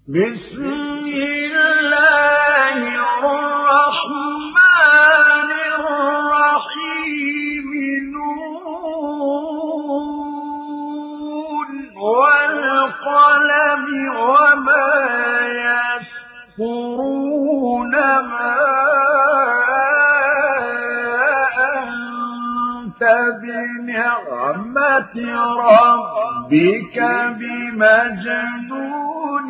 بسم الله الرحمن الرحيم نون والقلم وما يسطرون ما أنت بنعمة ربك بمجنون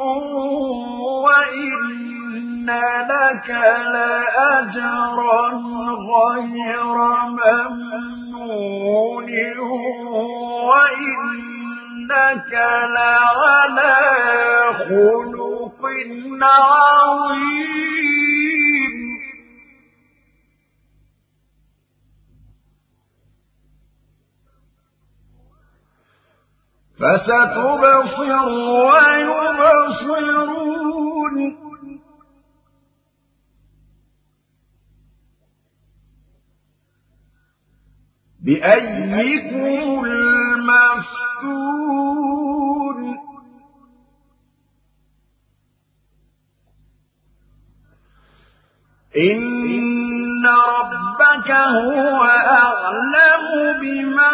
وإن لك لأجرا غير ممنون وإنك لعلى خلق عظيم فستبصر ويبصرون بأيكم المفتون إن ربك هو أعلم بمن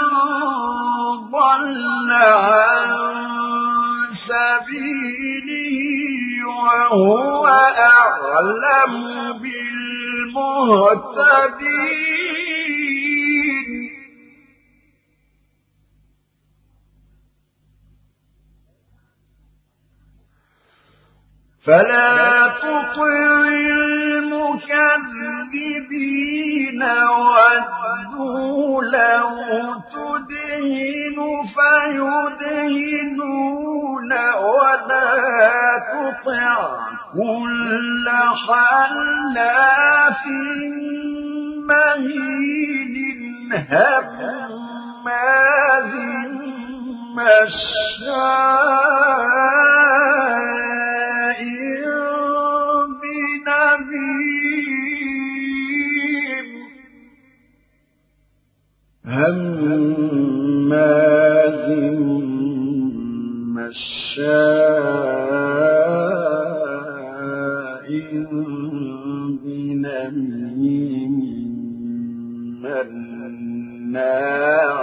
ضل عن سبيله وهو أعلم بالمهتدين فلا تطع المكذبين ودوا لو تدهن فيدهنون ولا تطع كل حلاف مهين هماز مشاء بنميم هماز مشاء بنميم مناع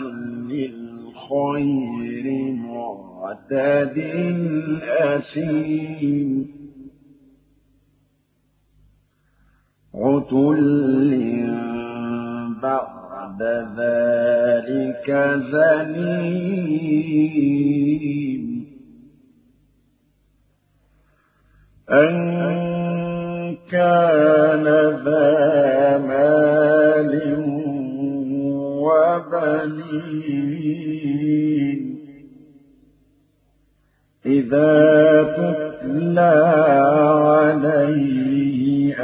للخير معتد أثيم عتل بعد ذلك زنيم أن كان ذا مال وبنين إذا تتلى عليه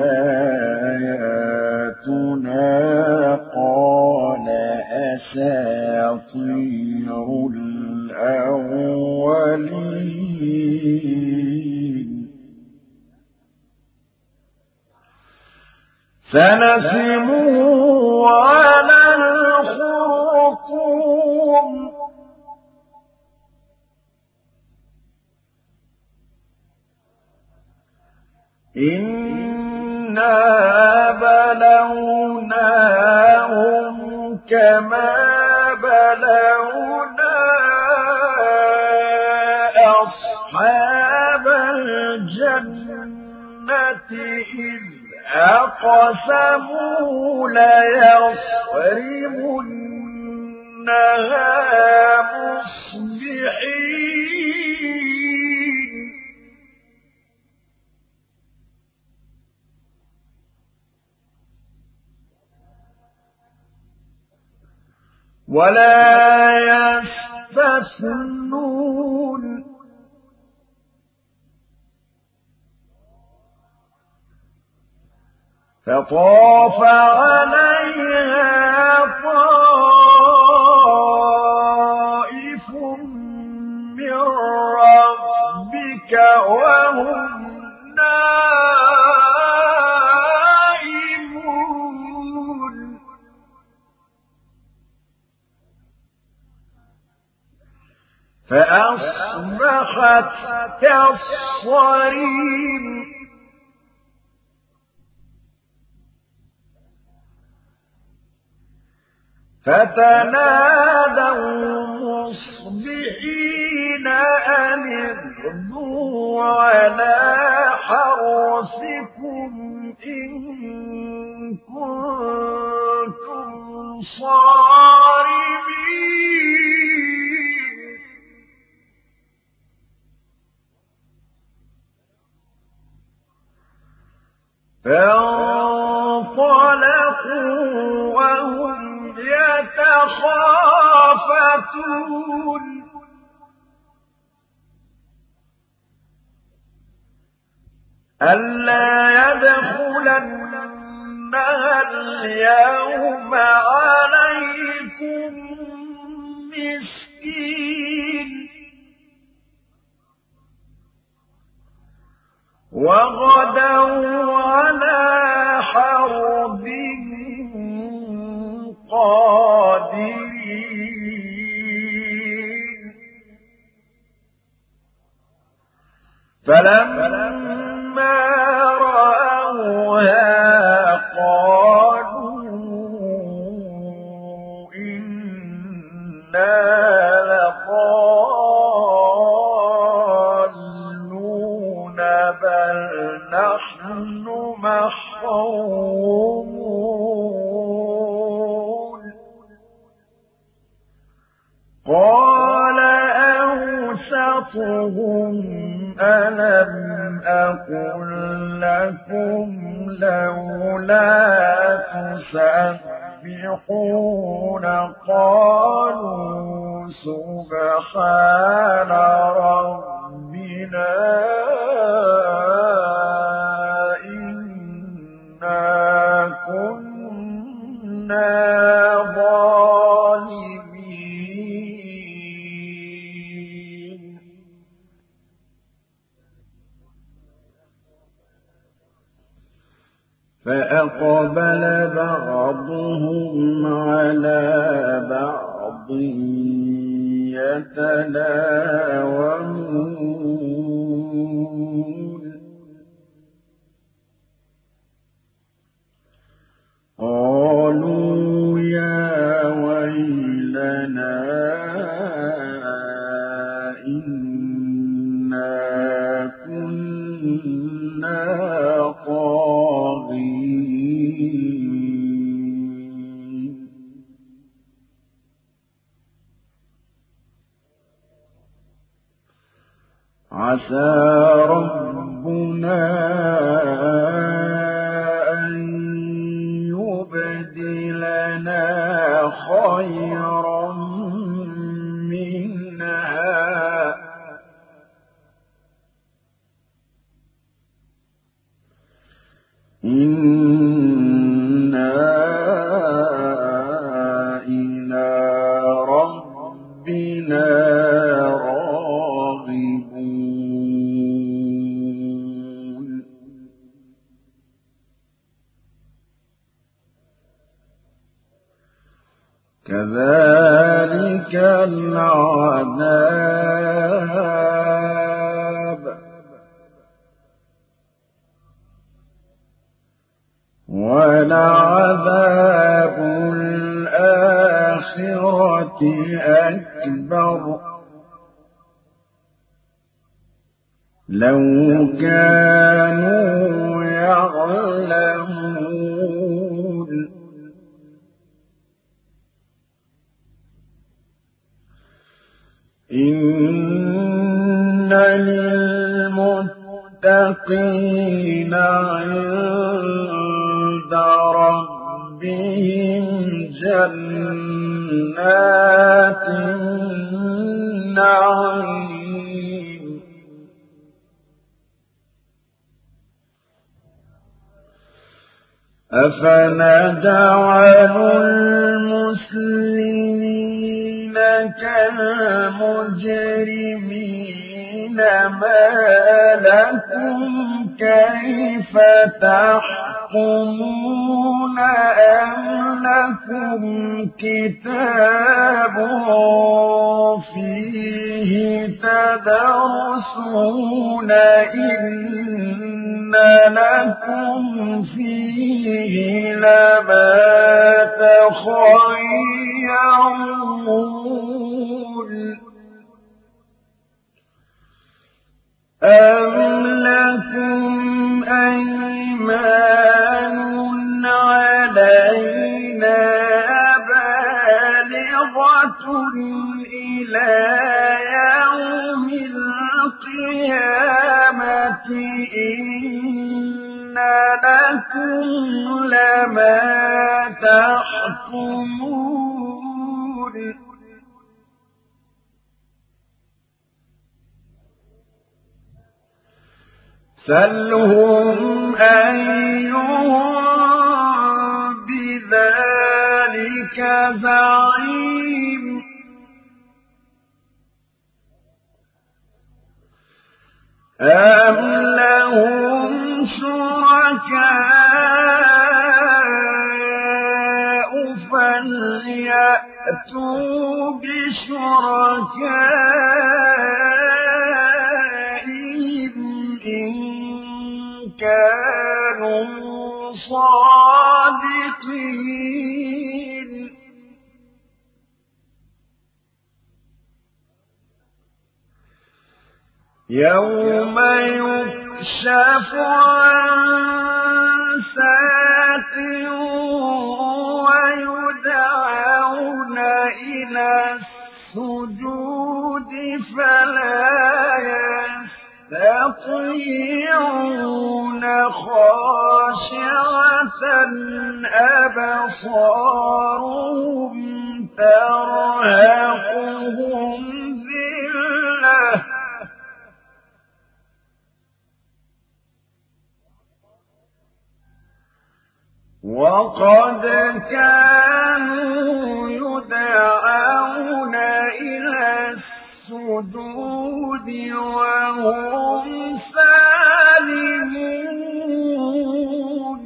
آياتنا قال أساطير الأولين سنسمه على الخرطوم إنا بلوناهم كما بلونا أصحاب الجنة إذ أقسموا ليصرمنها مصبحين ولا يستثنون فطاف عليها طائف من ربك وهم نائمون فأصبح أصبحت كالصريم فتنادوا مصبحين أن اغدوا على حرثكم إن كنتم صارمين فانطلقوا وهم يتخافتون ألا يدخلنها اليوم عليكم مسكين وغدوا على حرب قادرين فلما رأوها قالوا إنا لضالون بل نحن محرومون قال أوسطهم ألم أقل لكم لولا تسبحون قالوا سبحان ربنا إنا كنا ظالمين فأقبل بعضهم على بعض يتلاومون قالوا يا ويلنا إنا كنا طاغين عسى ربنا أن يبدلنا خيرا منها إنا إلى ربنا راغبون كذلك العذاب ولعذاب الآخرة أكبر لو كانوا يعلمون إن للمتقين عند ربهم جنات النعيم أفنجعل المسلمين كالمجرمين ما لكم كيف تحكمون أم لكم كتاب فيه تدرسون إن لكم فيه لما تخيرون أم لكم أيمان علينا بالغة إلى يوم القيامة إن لكم لما تحكمون سلهم أيهم بذلك زعيم أم لهم شركاء فليأتوا بشركائهم إن كانوا صادقين يوم يكشف عن ساق ويدعون إلى السجود فلا يستطيعون خاشعة أبصارهم ترهقهم ذلة وقد كانوا يدعون إلى السجود وهم سالمون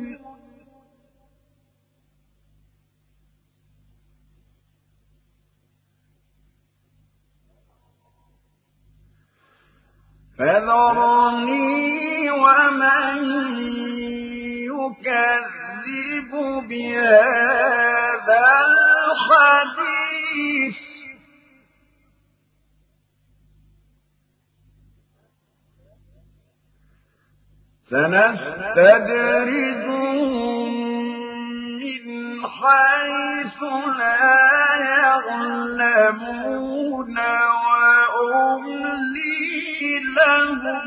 فذرني ومن يكذب بهذا الحديث سنستدرجهم من حيث لا يعلمون وأملي لهم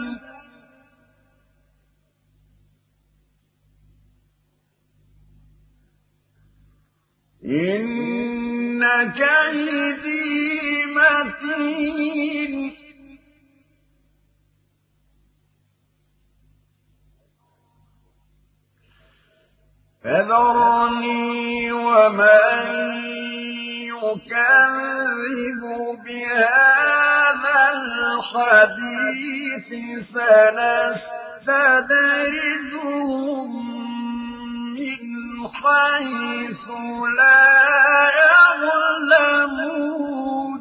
إن كيدي متين فذرني ومن يكذب بهذا الحديث سنستدرجهم من حيث لا يعلمون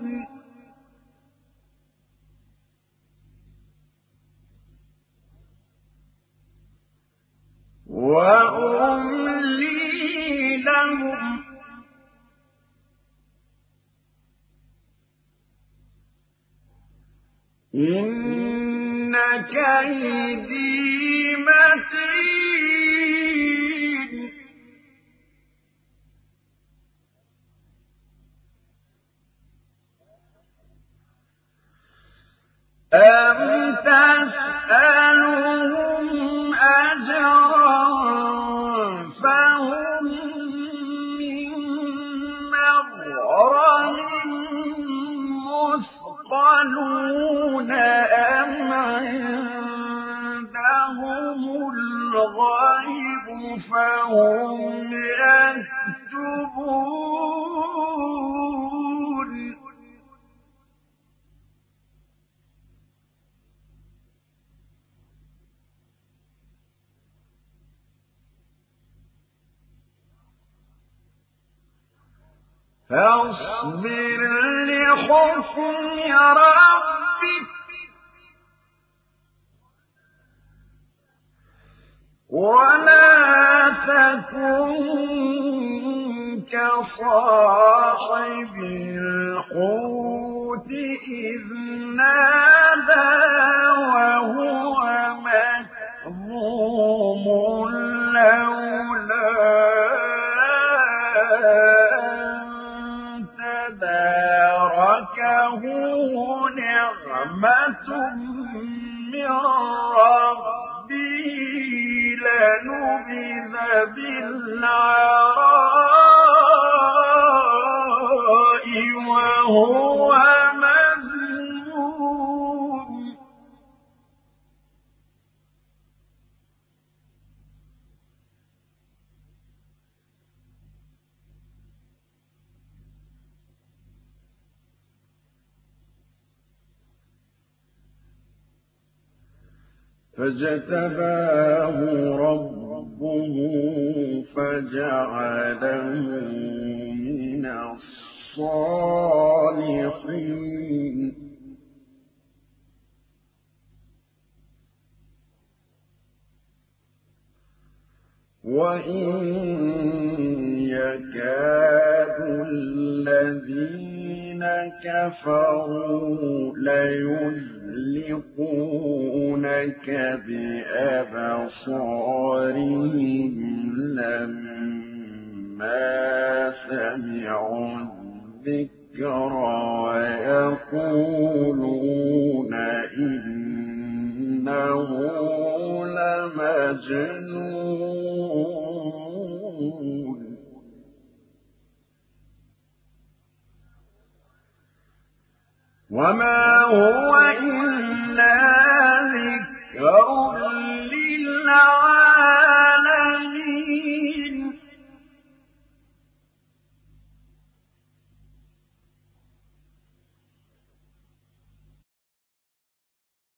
وأملي لهم إن كيدي متين أم تسألهم أجرا فهم من مغرم مثقلون أم عندهم الغيب فهم يكتبون فاصبر لحكم ربك ولا تكن كصاحب الحوت إذ نادى وهو مكظوم لولا أن تداركه نعمة من ربه لنبذ بالعراء وهو مذموم فاجتباه ربه فجعله من الصالحين وإن يكاد الذين كفروا ليزلقونك بأبصارهم لما سمعوا الذكر ويقولون إنه لمجنون وما هو إلا